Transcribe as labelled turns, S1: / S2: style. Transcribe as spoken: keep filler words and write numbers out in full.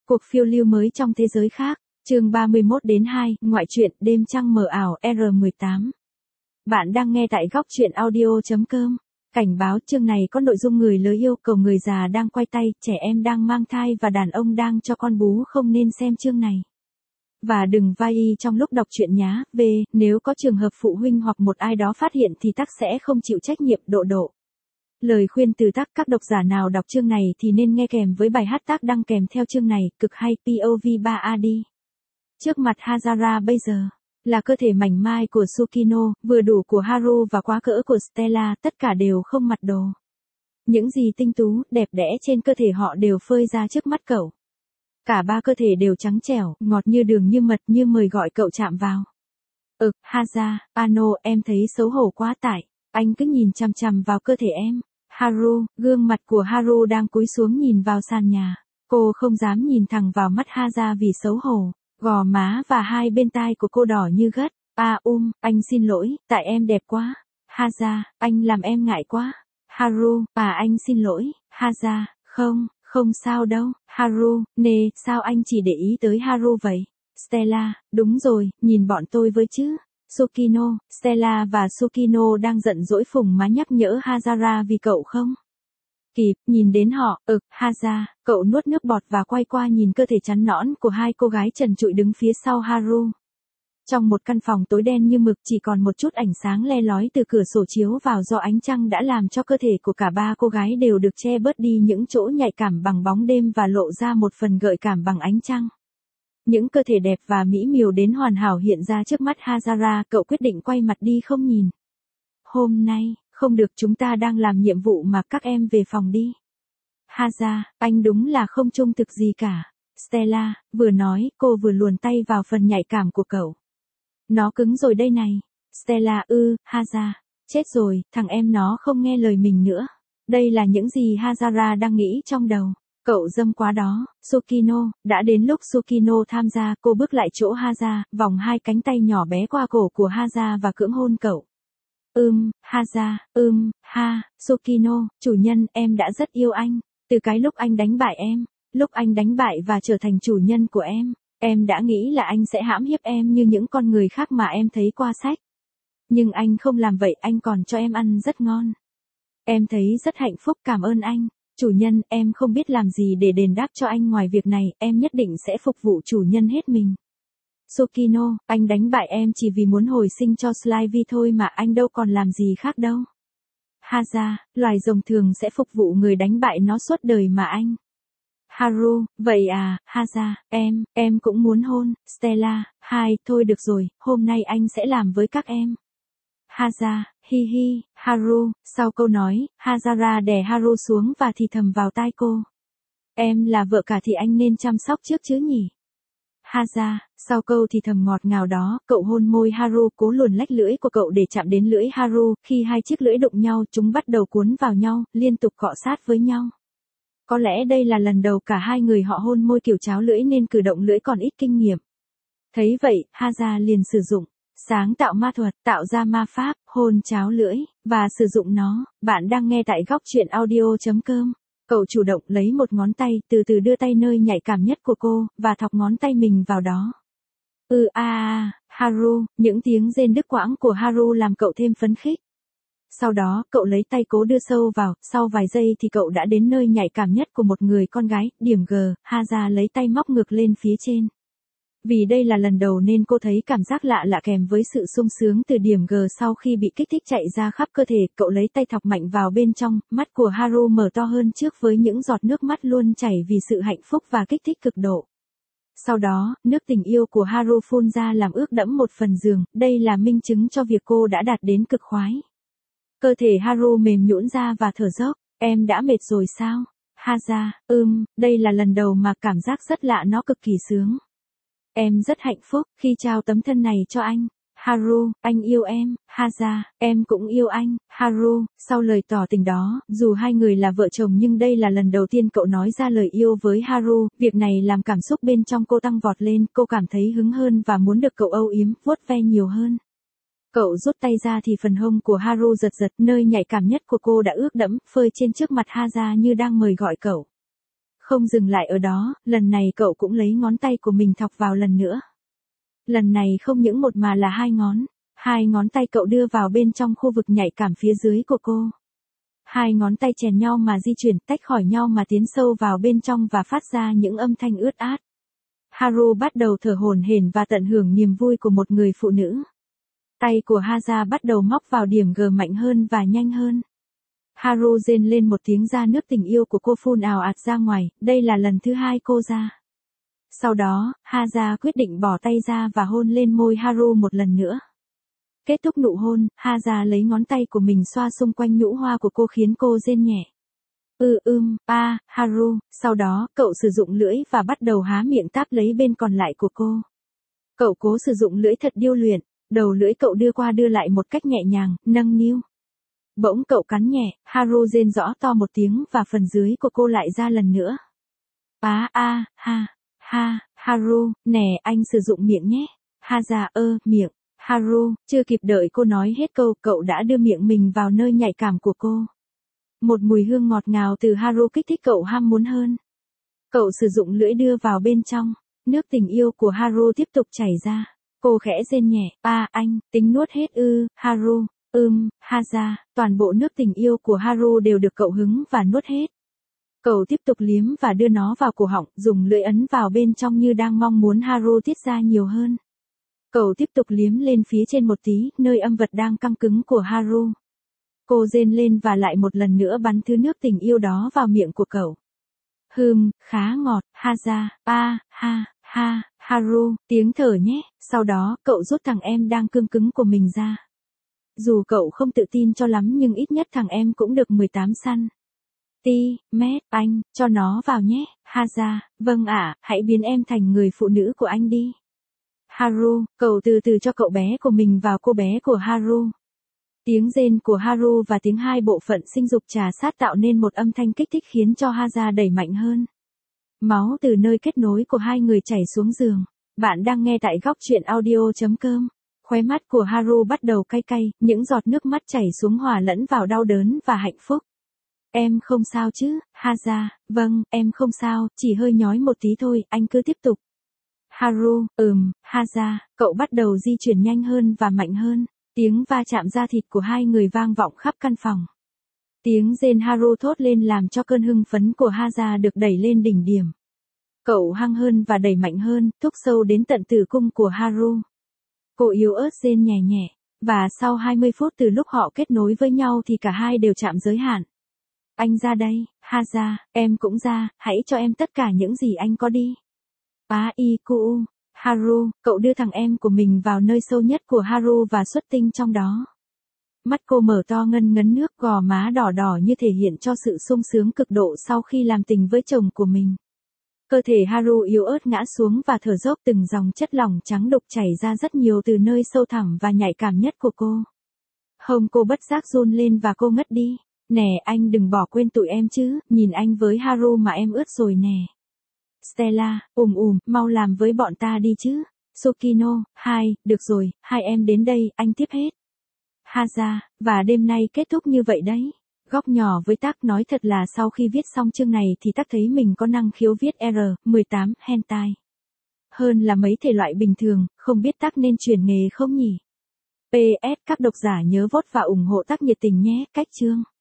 S1: Cuộc phiêu lưu mới trong thế giới khác, chương ba mươi mốt đến hai, ngoại truyện đêm trăng mờ ảo R mười tám. Bạn đang nghe tại góc truyện audio chấm com. Cảnh báo chương này có nội dung người lớn yêu cầu, người già đang quay tay, trẻ em đang mang thai và đàn ông đang cho con bú không nên xem chương này. Và đừng vai y trong lúc đọc truyện nhá. B. Nếu có trường hợp phụ huynh hoặc một ai đó phát hiện thì tác sẽ không chịu trách nhiệm. Độ độ. Lời khuyên từ tác: các độc giả nào đọc chương này thì nên nghe kèm với bài hát tác đăng kèm theo chương này, cực hay. pê ô vê ba a đê. Trước mặt Hazara bây giờ là cơ thể mảnh mai của Tsukino, vừa đủ của Haru và quá cỡ của Stella, tất cả đều không mặt đồ. Những gì tinh tú, đẹp đẽ trên cơ thể họ đều phơi ra trước mắt cậu. Cả ba cơ thể đều trắng trẻo, ngọt như đường như mật, như mời gọi cậu chạm vào. Ực, Haza, Ano, em thấy xấu hổ quá tại, anh cứ nhìn chằm chằm vào cơ thể em. Haru, gương mặt của Haru đang cúi xuống nhìn vào sàn nhà. Cô không dám nhìn thẳng vào mắt Haza vì xấu hổ. Gò má và hai bên tai của cô đỏ như gất. À um, anh xin lỗi, tại em đẹp quá. Haza, anh làm em ngại quá. Haru, à anh xin lỗi. Haza, không, không sao đâu. Haru, nè, sao anh chỉ để ý tới Haru vậy? Stella, đúng rồi, nhìn bọn tôi với chứ. Tsukino, Stella và Tsukino đang giận dỗi phùng má nhắc nhở Hazara vì cậu không kịp nhìn đến họ. Ực, Haza, cậu nuốt nước bọt và quay qua nhìn cơ thể trắng nõn của hai cô gái trần trụi đứng phía sau Haru. Trong một căn phòng tối đen như mực, chỉ còn một chút ánh sáng le lói từ cửa sổ chiếu vào do ánh trăng đã làm cho cơ thể của cả ba cô gái đều được che bớt đi những chỗ nhạy cảm bằng bóng đêm và lộ ra một phần gợi cảm bằng ánh trăng. Những cơ thể đẹp và mỹ miều đến hoàn hảo hiện ra trước mắt Hazara, cậu quyết định quay mặt đi không nhìn. Hôm nay, không được, chúng ta đang làm nhiệm vụ mà, các em về phòng đi. Haza, anh đúng là không trung thực gì cả. Stella, vừa nói, cô vừa luồn tay vào phần nhạy cảm của cậu. Nó cứng rồi đây này. Stella, ư, Haza, chết rồi, thằng em nó không nghe lời mình nữa. Đây là những gì Hazara đang nghĩ trong đầu. Cậu dâm quá đó. Tsukino, đã đến lúc Tsukino tham gia, cô bước lại chỗ Haza, vòng hai cánh tay nhỏ bé qua cổ của Haza và cưỡng hôn cậu. Ừm, Haza, ừm, ha, Tsukino, chủ nhân, em đã rất yêu anh. Từ cái lúc anh đánh bại em, lúc anh đánh bại và trở thành chủ nhân của em, em đã nghĩ là anh sẽ hãm hiếp em như những con người khác mà em thấy qua sách. Nhưng anh không làm vậy, anh còn cho em ăn rất ngon. Em thấy rất hạnh phúc, cảm ơn anh. Chủ nhân, em không biết làm gì để đền đáp cho anh ngoài việc này, em nhất định sẽ phục vụ chủ nhân hết mình. Tsukino, anh đánh bại em chỉ vì muốn hồi sinh cho Slyvie thôi mà, anh đâu còn làm gì khác đâu. Haza, loài rồng thường sẽ phục vụ người đánh bại nó suốt đời mà anh. Haru, vậy à, Haza, em, em cũng muốn hôn. Stella, hai, thôi được rồi, hôm nay anh sẽ làm với các em. Haza, hi hi, Haru, sau câu nói, Hazara đè Haru xuống và thì thầm vào tai cô. Em là vợ cả thì anh nên chăm sóc trước chứ nhỉ? Haza, sau câu thì thầm ngọt ngào đó, cậu hôn môi Haru, cố luồn lách lưỡi của cậu để chạm đến lưỡi Haru, khi hai chiếc lưỡi đụng nhau, chúng bắt đầu cuốn vào nhau, liên tục cọ sát với nhau. Có lẽ đây là lần đầu cả hai người họ hôn môi kiểu cháo lưỡi nên cử động lưỡi còn ít kinh nghiệm. Thấy vậy, Haza liền sử dụng sáng tạo ma thuật, tạo ra ma pháp, hôn cháo lưỡi, và sử dụng nó. Bạn đang nghe tại góc truyện audio chấm com. Cậu chủ động lấy một ngón tay, từ từ đưa tay nơi nhạy cảm nhất của cô, và thọc ngón tay mình vào đó. Ừ a à, Haru, những tiếng rên đứt quãng của Haru làm cậu thêm phấn khích. Sau đó, cậu lấy tay cố đưa sâu vào, sau vài giây thì cậu đã đến nơi nhạy cảm nhất của một người con gái, điểm G. Haza lấy tay móc ngược lên phía trên. Vì đây là lần đầu nên cô thấy cảm giác lạ lạ kèm với sự sung sướng từ điểm G sau khi bị kích thích chạy ra khắp cơ thể. Cậu lấy tay thọc mạnh vào bên trong, mắt của Haru mở to hơn trước với những giọt nước mắt luôn chảy vì sự hạnh phúc và kích thích cực độ. Sau đó, nước tình yêu của Haru phun ra làm ướt đẫm một phần giường, đây là minh chứng cho việc cô đã đạt đến cực khoái. Cơ thể Haru mềm nhũn ra và thở dốc. Em đã mệt rồi sao? Haza, ừm, đây là lần đầu mà cảm giác rất lạ, nó cực kỳ sướng. Em rất hạnh phúc khi trao tấm thân này cho anh. Haru, anh yêu em. Haza, em cũng yêu anh. Haru, sau lời tỏ tình đó, dù hai người là vợ chồng nhưng đây là lần đầu tiên cậu nói ra lời yêu với Haru, việc này làm cảm xúc bên trong cô tăng vọt lên, cô cảm thấy hứng hơn và muốn được cậu âu yếm, vuốt ve nhiều hơn. Cậu rút tay ra thì phần hông của Haru giật giật, nơi nhạy cảm nhất của cô đã ướt đẫm, phơi trên trước mặt Haza như đang mời gọi cậu. Không dừng lại ở đó, lần này cậu cũng lấy ngón tay của mình thọc vào lần nữa. Lần này không những một mà là hai ngón. Hai ngón tay cậu đưa vào bên trong khu vực nhạy cảm phía dưới của cô. Hai ngón tay chèn nhau mà di chuyển, tách khỏi nhau mà tiến sâu vào bên trong và phát ra những âm thanh ướt át. Haru bắt đầu thở hổn hển và tận hưởng niềm vui của một người phụ nữ. Tay của Haza bắt đầu móc vào điểm G mạnh hơn và nhanh hơn. Haru rên lên một tiếng, ra nước tình yêu của cô phun ào ạt ra ngoài, đây là lần thứ hai cô ra. Sau đó, Haza quyết định bỏ tay ra và hôn lên môi Haru một lần nữa. Kết thúc nụ hôn, Haza lấy ngón tay của mình xoa xung quanh nhũ hoa của cô khiến cô rên nhẹ. Ừ ưm, a, Haru, sau đó, cậu sử dụng lưỡi và bắt đầu há miệng táp lấy bên còn lại của cô. Cậu cố sử dụng lưỡi thật điêu luyện, đầu lưỡi cậu đưa qua đưa lại một cách nhẹ nhàng, nâng niu. Bỗng cậu cắn nhẹ, Haru rên rõ to một tiếng và phần dưới của cô lại ra lần nữa. Á a, ha, ha, Haru, nè anh sử dụng miệng nhé. Haza ơ, miệng. Haru, chưa kịp đợi cô nói hết câu, cậu đã đưa miệng mình vào nơi nhạy cảm của cô. Một mùi hương ngọt ngào từ Haru kích thích cậu ham muốn hơn. Cậu sử dụng lưỡi đưa vào bên trong, nước tình yêu của Haru tiếp tục chảy ra. Cô khẽ rên nhẹ, a anh, tính nuốt hết ư, Haru, ưm, Haza, toàn bộ nước tình yêu của Haru đều được cậu hứng và nuốt hết. Cậu tiếp tục liếm và đưa nó vào cổ họng, dùng lưỡi ấn vào bên trong như đang mong muốn Haru tiết ra nhiều hơn. Cậu tiếp tục liếm lên phía trên một tí, nơi âm vật đang căng cứng của Haru. Cô rên lên và lại một lần nữa bắn thứ nước tình yêu đó vào miệng của cậu. Hừm, khá ngọt, Haza, a, ha, ha, Haru, tiếng thở nhé, sau đó, cậu rút thằng em đang cương cứng của mình ra. Dù cậu không tự tin cho lắm nhưng ít nhất thằng em cũng được mười tám xăng ti mét, anh, cho nó vào nhé, Haza, vâng ạ, hãy biến em thành người phụ nữ của anh đi. Haru, cậu từ từ cho cậu bé của mình vào cô bé của Haru. Tiếng rên của Haru và tiếng hai bộ phận sinh dục trà sát tạo nên một âm thanh kích thích khiến cho Haza đẩy mạnh hơn. Máu từ nơi kết nối của hai người chảy xuống giường. Bạn đang nghe tại góc truyện audio chấm com. Khóe mắt của Haru bắt đầu cay cay, những giọt nước mắt chảy xuống hòa lẫn vào đau đớn và hạnh phúc. Em không sao chứ, Haza, vâng, em không sao, chỉ hơi nhói một tí thôi, anh cứ tiếp tục. Haru, ừm, Haza, cậu bắt đầu di chuyển nhanh hơn và mạnh hơn. Tiếng va chạm da thịt của hai người vang vọng khắp căn phòng. Tiếng rên Haru thốt lên làm cho cơn hưng phấn của Haza được đẩy lên đỉnh điểm. Cậu hăng hơn và đẩy mạnh hơn, thúc sâu đến tận tử cung của Haru. Cô yếu ớt rên nhẹ nhẹ, và sau hai mươi phút từ lúc họ kết nối với nhau thì cả hai đều chạm giới hạn. Anh ra đây, Haza, em cũng ra, hãy cho em tất cả những gì anh có đi. Á y cu, Haru, cậu đưa thằng em của mình vào nơi sâu nhất của Haru và xuất tinh trong đó. Mắt cô mở to ngân ngấn nước, gò má đỏ đỏ như thể hiện cho sự sung sướng cực độ sau khi làm tình với chồng của mình. Cơ thể Haru yếu ớt ngã xuống và thở dốc, từng dòng chất lỏng trắng đục chảy ra rất nhiều từ nơi sâu thẳm và nhạy cảm nhất của cô. Hông cô bất giác run lên và cô ngất đi. Nè anh đừng bỏ quên tụi em chứ, nhìn anh với Haru mà em ướt rồi nè. Stella, ùm ùm, mau làm với bọn ta đi chứ. Tsukino, hai, được rồi, hai em đến đây, anh tiếp hết. Haza, và đêm nay kết thúc như vậy đấy. Góc nhỏ với Tắc nói thật là sau khi viết xong chương này thì Tắc thấy mình có năng khiếu viết R mười tám hentai. Hơn là mấy thể loại bình thường, không biết Tắc nên chuyển nghề không nhỉ? pê ét các độc giả nhớ vote và ủng hộ Tắc nhiệt tình nhé, cách chương.